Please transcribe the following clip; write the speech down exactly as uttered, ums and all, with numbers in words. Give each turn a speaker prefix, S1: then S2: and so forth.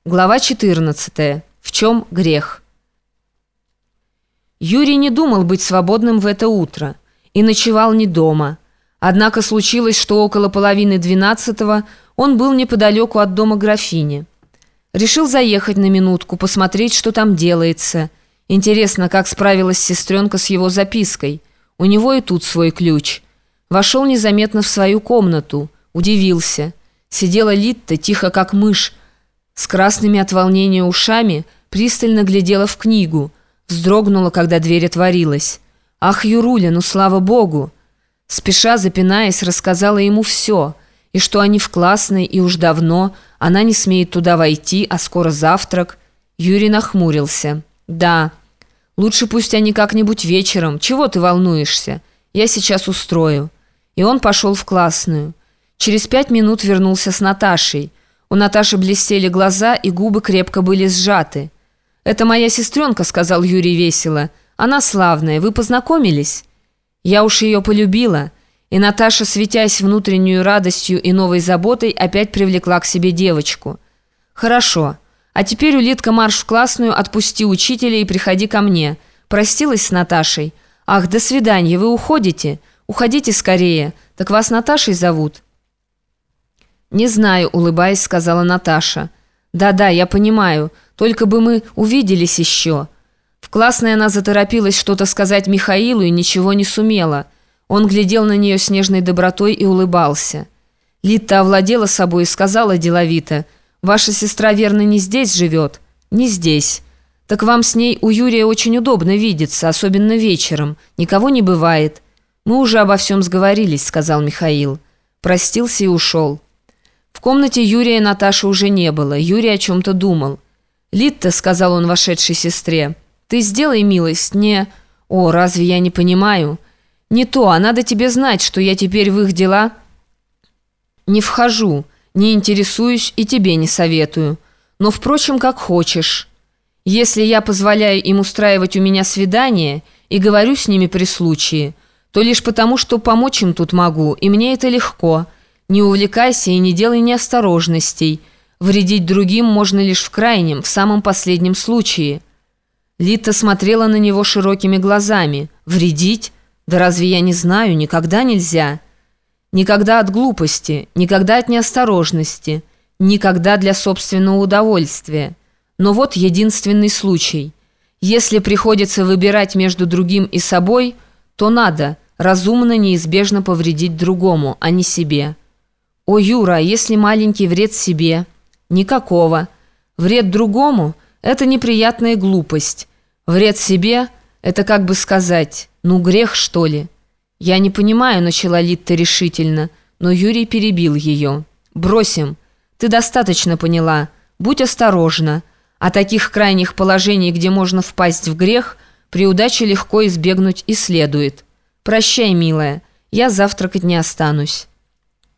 S1: Глава четырнадцатая. В чем грех? Юрий не думал быть свободным в это утро и ночевал не дома. Однако случилось, что около половины двенадцатого он был неподалеку от дома графини. Решил заехать на минутку, посмотреть, что там делается. Интересно, как справилась сестренка с его запиской. У него и тут свой ключ. Вошел незаметно в свою комнату. Удивился. Сидела Литта, тихо как мышь, с красными от волнения ушами, пристально глядела в книгу. Вздрогнула, когда дверь отворилась. «Ах, Юруля, ну слава Богу!» Спеша, запинаясь, рассказала ему все, и что они в классной, и уж давно, она не смеет туда войти, а скоро завтрак. Юрий нахмурился. «Да, лучше пусть они как-нибудь вечером. Чего ты волнуешься? Я сейчас устрою». И он пошел в классную. Через пять минут вернулся с Наташей. У Наташи блестели глаза, и губы крепко были сжаты. «Это моя сестренка», — сказал Юрий весело. «Она славная. Вы познакомились?» Я уж ее полюбила. И Наташа, светясь внутреннюю радостью и новой заботой, опять привлекла к себе девочку. «Хорошо. А теперь, Улитка, марш в классную, отпусти учителя и приходи ко мне». Простилась с Наташей. «Ах, до свидания, вы уходите? Уходите скорее. Так вас Наташей зовут?» «Не знаю», — улыбаясь, сказала Наташа. «Да-да, я понимаю. Только бы мы увиделись еще». В классной она заторопилась что-то сказать Михаилу и ничего не сумела. Он глядел на нее с нежной добротой и улыбался. Литта овладела собой и сказала деловито: «Ваша сестра, верно, не здесь живет?» «Не здесь». «Так вам с ней у Юрия очень удобно видеться, особенно вечером. Никого не бывает». «Мы уже обо всем сговорились», — сказал Михаил. Простился и ушел. В комнате Юрия и Наташи уже не было. Юрий о чем-то думал. «Литта», — сказал он вошедшей сестре, — «ты сделай милость, не...» «О, разве я не понимаю?» «Не то, а надо тебе знать, что я теперь в их дела не вхожу, не интересуюсь и тебе не советую. Но, впрочем, как хочешь. Если я позволяю им устраивать у меня свидания и говорю с ними при случае, то лишь потому, что помочь им тут могу, и мне это легко. Не увлекайся и не делай неосторожностей. Вредить другим можно лишь в крайнем, в самом последнем случае». Литта смотрела на него широкими глазами. «Вредить? Да разве я не знаю? Никогда нельзя. Никогда от глупости, никогда от неосторожности, никогда для собственного удовольствия. Но вот единственный случай. Если приходится выбирать между другим и собой, то надо разумно, неизбежно повредить другому, а не себе». «О, Юра, а если маленький вред себе?» «Никакого. Вред другому – это неприятная глупость. Вред себе – это, как бы сказать, ну грех, что ли?» «Я не понимаю», – начала Литта решительно, но Юрий перебил ее. «Бросим. Ты достаточно поняла. Будь осторожна. А таких крайних положений, где можно впасть в грех, при удаче легко избегнуть и следует. Прощай, милая, я завтракать не останусь».